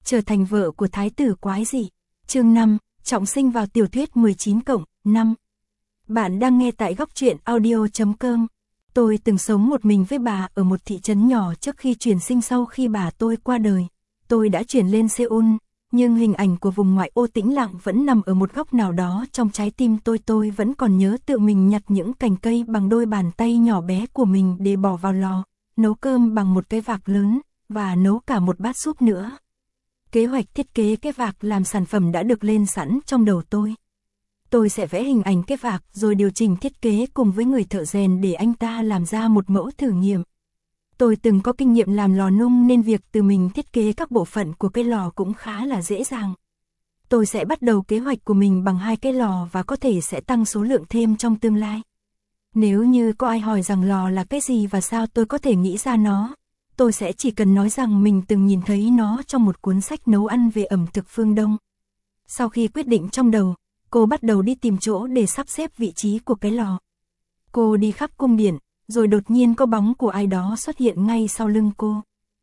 trở thành vợ của thái tử quái dị. Chương 5, trọng sinh vào tiểu thuyết 19+5. Bạn đang nghe tại góc truyện audio.com. Tôi từng sống một mình với bà ở một thị trấn nhỏ trước khi chuyển sinh sau khi bà tôi qua đời. Tôi đã chuyển lên Seoul, nhưng hình ảnh của vùng ngoại ô tĩnh lặng vẫn nằm ở một góc nào đó trong trái tim tôi. Tôi vẫn còn nhớ tự mình nhặt những cành cây bằng đôi bàn tay nhỏ bé của mình để bỏ vào lò, nấu cơm bằng một cái vạc lớn, và nấu cả một bát súp nữa. Kế hoạch thiết kế cái vạc làm sản phẩm đã được lên sẵn trong đầu tôi. Tôi sẽ vẽ hình ảnh cái vạc rồi điều chỉnh thiết kế cùng với người thợ rèn để anh ta làm ra một mẫu thử nghiệm. Tôi từng có kinh nghiệm làm lò nung nên việc tự mình thiết kế các bộ phận của cái lò cũng khá là dễ dàng. Tôi sẽ bắt đầu kế hoạch của mình bằng 2 cái lò và có thể sẽ tăng số lượng thêm trong tương lai. Nếu như có ai hỏi rằng lò là cái gì và sao tôi có thể nghĩ ra nó, tôi sẽ chỉ cần nói rằng mình từng nhìn thấy nó trong một cuốn sách nấu ăn về ẩm thực phương Đông. Sau khi quyết định trong đầu, cô bắt đầu đi tìm chỗ để sắp xếp vị trí của cái lò. Cô đi khắp cung điện, rồi đột nhiên có bóng của ai đó xuất hiện ngay sau lưng cô.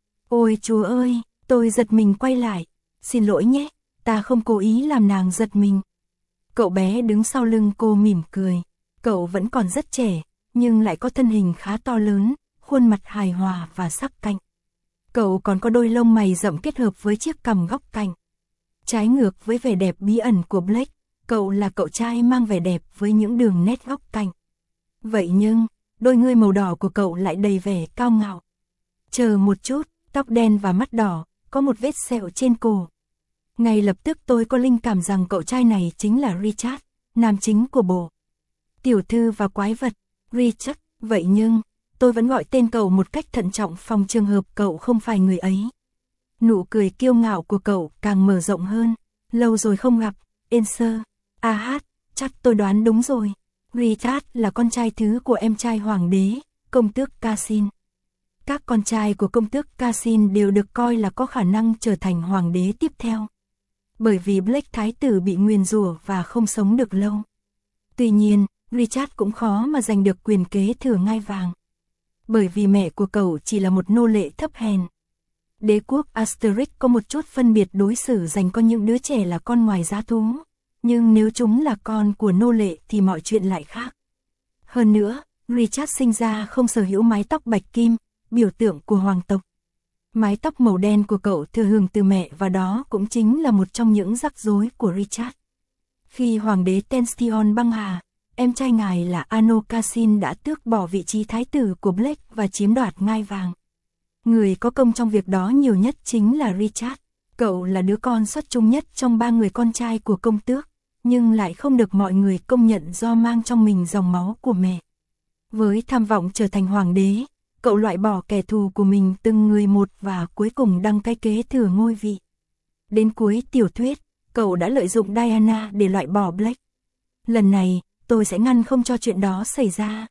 Ôi Chúa ơi, tôi giật mình quay lại. Xin lỗi nhé, ta không cố ý làm nàng giật mình. Cậu bé đứng sau lưng cô mỉm cười. Cậu vẫn còn rất trẻ, nhưng lại có thân hình khá to lớn, khuôn mặt hài hòa và sắc cạnh. Cậu còn có đôi lông mày rậm kết hợp với chiếc cằm góc cạnh. Trái ngược với vẻ đẹp bí ẩn của Blake, cậu là cậu trai mang vẻ đẹp với những đường nét góc cạnh. Vậy nhưng, đôi ngươi màu đỏ của cậu lại đầy vẻ cao ngạo. Chờ một chút, tóc đen và mắt đỏ, có một vết sẹo trên cổ. Ngay lập tức tôi có linh cảm rằng cậu trai này chính là Richard, nam chính của bộ Tiểu thư và quái vật, Richard. Vậy nhưng, tôi vẫn gọi tên cậu một cách thận trọng phòng trường hợp cậu không phải người ấy. Nụ cười kiêu ngạo của cậu càng mở rộng hơn. Lâu rồi không gặp, Enser. Chắc tôi đoán đúng rồi. Richard là con trai thứ của em trai hoàng đế, công tước Casin. Các con trai của công tước Casin đều được coi là có khả năng trở thành hoàng đế tiếp theo. Bởi vì Blake thái tử bị nguyền rủa và không sống được lâu. Tuy nhiên, Richard cũng khó mà giành được quyền kế thừa ngai vàng. Bởi vì mẹ của cậu chỉ là một nô lệ thấp hèn. Đế quốc Asterix có một chút phân biệt đối xử dành cho những đứa trẻ là con ngoài giá thú. Nhưng nếu chúng là con của nô lệ thì mọi chuyện lại khác. Hơn nữa, Richard sinh ra không sở hữu mái tóc bạch kim, biểu tượng của hoàng tộc. Mái tóc màu đen của cậu thừa hưởng từ mẹ và đó cũng chính là một trong những rắc rối của Richard. Khi hoàng đế Tenstion băng hà, em trai ngài là Ano Casin đã tước bỏ vị trí thái tử của Blake và chiếm đoạt ngai vàng. Người có công trong việc đó nhiều nhất chính là Richard. Cậu là đứa con xuất chúng nhất trong 3 người con trai của công tước, nhưng lại không được mọi người công nhận do mang trong mình dòng máu của mẹ. Với tham vọng trở thành hoàng đế, cậu loại bỏ kẻ thù của mình từng người một và cuối cùng đăng cái kế thừa ngôi vị. Đến cuối tiểu thuyết, cậu đã lợi dụng Diana để loại bỏ Blake. Lần này, tôi sẽ ngăn không cho chuyện đó xảy ra.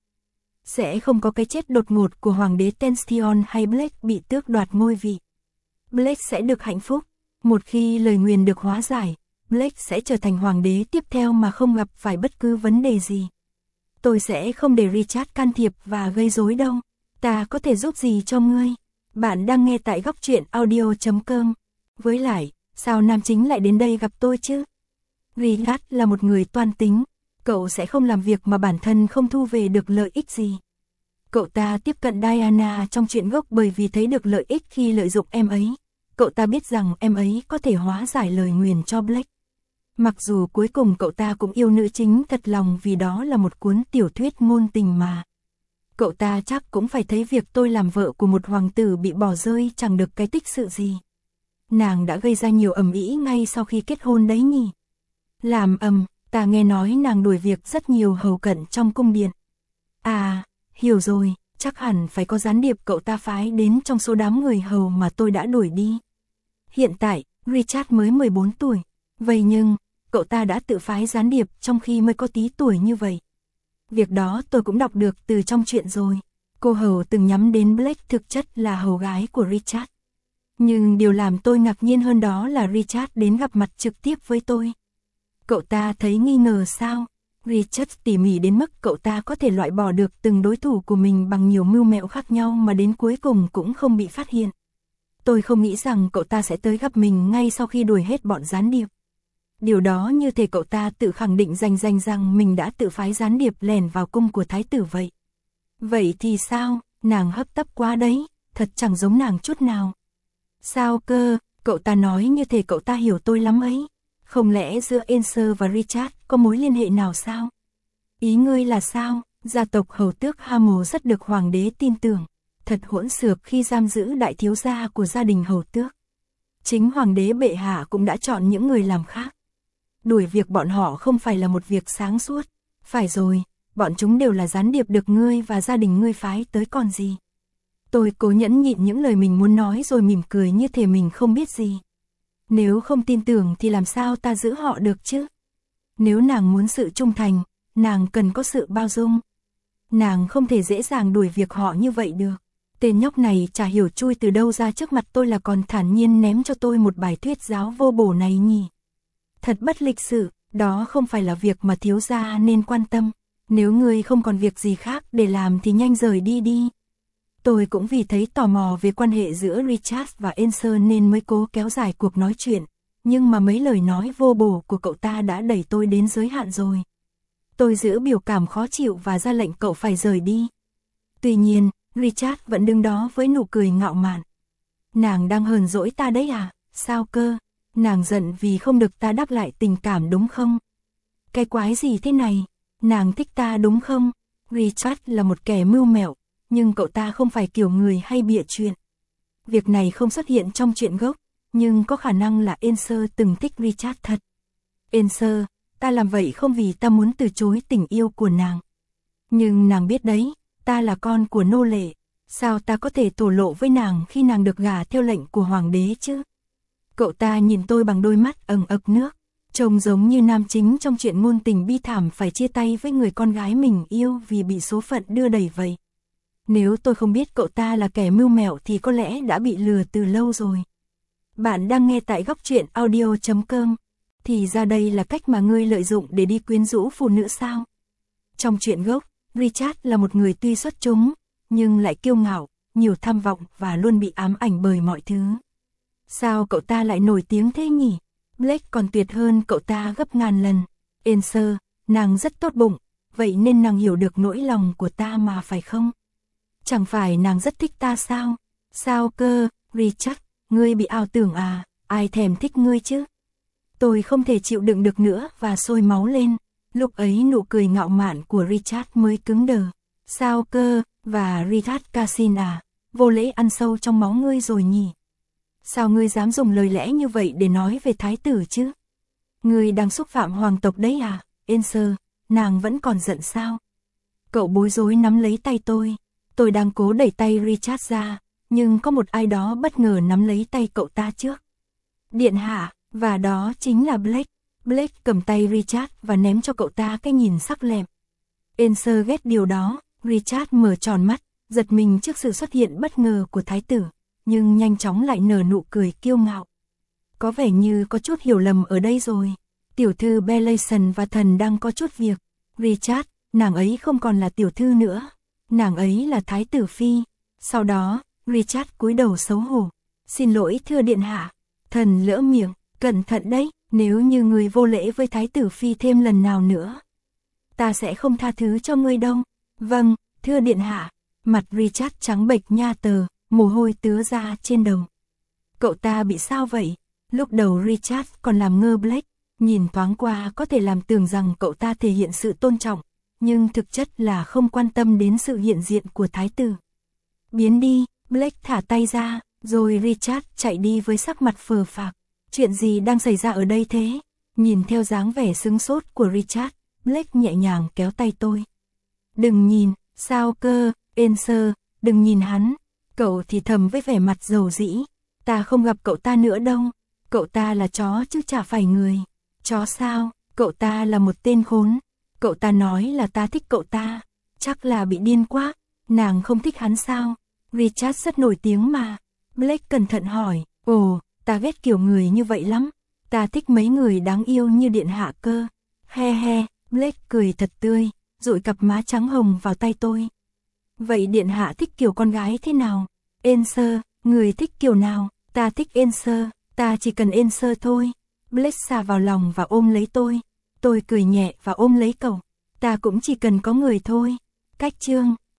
Sẽ không có cái chết đột ngột của hoàng đế Tenstion hay Blake bị tước đoạt ngôi vị. Blake sẽ được hạnh phúc. Một khi lời nguyền được hóa giải, Blake sẽ trở thành hoàng đế tiếp theo mà không gặp phải bất cứ vấn đề gì. Tôi sẽ không để Richard can thiệp và gây rối đâu. Ta có thể giúp gì cho ngươi? Bạn đang nghe tại góc truyện audio.com. Với lại, sao nam chính lại đến đây gặp tôi chứ? Richard là một người toan tính. Cậu sẽ không làm việc mà bản thân không thu về được lợi ích gì. Cậu ta tiếp cận Diana trong chuyện gốc bởi vì thấy được lợi ích khi lợi dụng em ấy. Cậu ta biết rằng em ấy có thể hóa giải lời nguyền cho Blake. Mặc dù cuối cùng cậu ta cũng yêu nữ chính thật lòng vì đó là một cuốn tiểu thuyết ngôn tình mà. Cậu ta chắc cũng phải thấy việc tôi làm vợ của một hoàng tử bị bỏ rơi chẳng được cái tích sự gì. Nàng đã gây ra nhiều ầm ĩ ngay sau khi kết hôn đấy nhỉ. Làm ầm, ta nghe nói nàng đuổi việc rất nhiều hầu cận trong cung điện. À, hiểu rồi, chắc hẳn phải có gián điệp cậu ta phái đến trong số đám người hầu mà tôi đã đuổi đi. Hiện tại, Richard mới 14 tuổi. Vậy nhưng, cậu ta đã tự phái gián điệp trong khi mới có tí tuổi như vậy. Việc đó tôi cũng đọc được từ trong chuyện rồi. Cô hầu từng nhắm đến Blake thực chất là hầu gái của Richard. Nhưng điều làm tôi ngạc nhiên hơn đó là Richard đến gặp mặt trực tiếp với tôi. Cậu ta thấy nghi ngờ sao? Richard tỉ mỉ đến mức cậu ta có thể loại bỏ được từng đối thủ của mình bằng nhiều mưu mẹo khác nhau mà đến cuối cùng cũng không bị phát hiện. Tôi không nghĩ rằng cậu ta sẽ tới gặp mình ngay sau khi đuổi hết bọn gián điệp. Điều đó như thể cậu ta tự khẳng định rằng mình đã tự phái gián điệp lẻn vào cung của thái tử vậy. Vậy thì sao, nàng hấp tấp quá đấy, thật chẳng giống nàng chút nào. Sao cơ, cậu ta nói như thể cậu ta hiểu tôi lắm ấy. Không lẽ giữa Enser và Richard có mối liên hệ nào sao? Ý ngươi là sao? Gia tộc hầu tước Hamel rất được hoàng đế tin tưởng. Thật hỗn xược khi giam giữ đại thiếu gia của gia đình hầu tước. Chính hoàng đế bệ hạ cũng đã chọn những người làm khác. Đuổi việc bọn họ không phải là một việc sáng suốt. Phải rồi, bọn chúng đều là gián điệp được ngươi và gia đình ngươi phái tới còn gì. Tôi cố nhẫn nhịn những lời mình muốn nói rồi mỉm cười như thể mình không biết gì. Nếu không tin tưởng thì làm sao ta giữ họ được chứ? Nếu nàng muốn sự trung thành, nàng cần có sự bao dung. Nàng không thể dễ dàng đuổi việc họ như vậy được. Tên nhóc này chả hiểu chui từ đâu ra trước mặt tôi là còn thản nhiên ném cho tôi một bài thuyết giáo vô bổ này nhỉ. Thật bất lịch sự, đó không phải là việc mà thiếu gia nên quan tâm. Nếu ngươi không còn việc gì khác để làm thì nhanh rời đi đi. Tôi cũng vì thấy tò mò về quan hệ giữa Richard và Enser nên mới cố kéo dài cuộc nói chuyện. Nhưng mà mấy lời nói vô bổ của cậu ta đã đẩy tôi đến giới hạn rồi. Tôi giữ biểu cảm khó chịu và ra lệnh cậu phải rời đi. Tuy nhiên, Richard vẫn đứng đó với nụ cười ngạo mạn. Nàng đang hờn dỗi ta đấy à? Sao cơ? Nàng giận vì không được ta đáp lại tình cảm đúng không? Cái quái gì thế này? Nàng thích ta đúng không? Richard là một kẻ mưu mẹo, nhưng cậu ta không phải kiểu người hay bịa chuyện. Việc này không xuất hiện trong truyện gốc, nhưng có khả năng là Enser từng thích Richard thật. Enser, ta làm vậy không vì ta muốn từ chối tình yêu của nàng. Nhưng nàng biết đấy, ta là con của nô lệ, sao ta có thể thổ lộ với nàng khi nàng được gả theo lệnh của hoàng đế chứ? Cậu ta nhìn tôi bằng đôi mắt ẩn ực nước, trông giống như nam chính trong chuyện ngôn tình bi thảm phải chia tay với người con gái mình yêu vì bị số phận đưa đẩy vậy. Nếu tôi không biết cậu ta là kẻ mưu mẹo thì có lẽ đã bị lừa từ lâu rồi. Bạn đang nghe tại góc truyện audio.com. Thì ra đây là cách mà ngươi lợi dụng để đi quyến rũ phụ nữ sao? Trong truyện gốc, Richard là một người tuy xuất chúng, nhưng lại kiêu ngạo, nhiều tham vọng và luôn bị ám ảnh bởi mọi thứ. Sao cậu ta lại nổi tiếng thế nhỉ? Blake còn tuyệt hơn cậu ta gấp ngàn lần. Enser, nàng rất tốt bụng, vậy nên nàng hiểu được nỗi lòng của ta mà phải không? Chẳng phải nàng rất thích ta sao? Sao cơ, Richard, ngươi bị ảo tưởng à? Ai thèm thích ngươi chứ? Tôi không thể chịu đựng được nữa và sôi máu lên. Lúc ấy nụ cười ngạo mạn của Richard mới cứng đờ. Sao cơ, và Richard Cassin à? Vô lễ ăn sâu trong máu ngươi rồi nhỉ? Sao ngươi dám dùng lời lẽ như vậy để nói về thái tử chứ? Ngươi đang xúc phạm hoàng tộc đấy à? Enser, nàng vẫn còn giận sao? Cậu bối rối nắm lấy tay tôi. Tôi đang cố đẩy tay Richard ra, nhưng có một ai đó bất ngờ nắm lấy tay cậu ta trước. Điện hạ, và đó chính là Blake. Blake cầm tay Richard và ném cho cậu ta cái nhìn sắc lẹm. Enser ghét điều đó. Richard mở tròn mắt, giật mình trước sự xuất hiện bất ngờ của thái tử, nhưng nhanh chóng lại nở nụ cười kiêu ngạo. Có vẻ như có chút hiểu lầm ở đây rồi. Tiểu thư Bellayson và thần đang có chút việc. Richard, nàng ấy không còn là tiểu thư nữa. Nàng ấy là thái tử phi. Sau đó, Richard cúi đầu xấu hổ. Xin lỗi thưa điện hạ. Thần lỡ miệng, cẩn thận đấy, nếu như người vô lễ với thái tử phi thêm lần nào nữa, ta sẽ không tha thứ cho ngươi đâu. Vâng, thưa điện hạ. Mặt Richard trắng bệch nha tờ, mồ hôi tứa ra trên đầu. Cậu ta bị sao vậy? Lúc đầu Richard còn làm ngơ Blake, nhìn thoáng qua có thể làm tưởng rằng cậu ta thể hiện sự tôn trọng, nhưng thực chất là không quan tâm đến sự hiện diện của thái tử. Biến đi, Blake thả tay ra, rồi Richard chạy đi với sắc mặt phờ phạc. Chuyện gì đang xảy ra ở đây thế? Nhìn theo dáng vẻ sững sốt của Richard, Blake nhẹ nhàng kéo tay tôi. Đừng nhìn, sao cơ, Enser, đừng nhìn hắn. Cậu thì thầm với vẻ mặt dầu dĩ. Ta không gặp cậu ta nữa đâu. Cậu ta là chó chứ chả phải người. Chó sao? Cậu ta là một tên khốn. Cậu ta nói là ta thích cậu ta. Chắc là bị điên quá. Nàng không thích hắn sao? Richard rất nổi tiếng mà. Blake cẩn thận hỏi. Ồ, ta ghét kiểu người như vậy lắm. Ta thích mấy người đáng yêu như điện hạ cơ. He he, Blake cười thật tươi, dụi cặp má trắng hồng vào tay tôi. Vậy điện hạ thích kiểu con gái thế nào? Enser, người thích kiểu nào? Ta thích Enser, ta chỉ cần Enser thôi. Blake xà vào lòng và ôm lấy tôi. Tôi cười nhẹ và ôm lấy cậu. Ta cũng chỉ cần có người thôi. Cách chương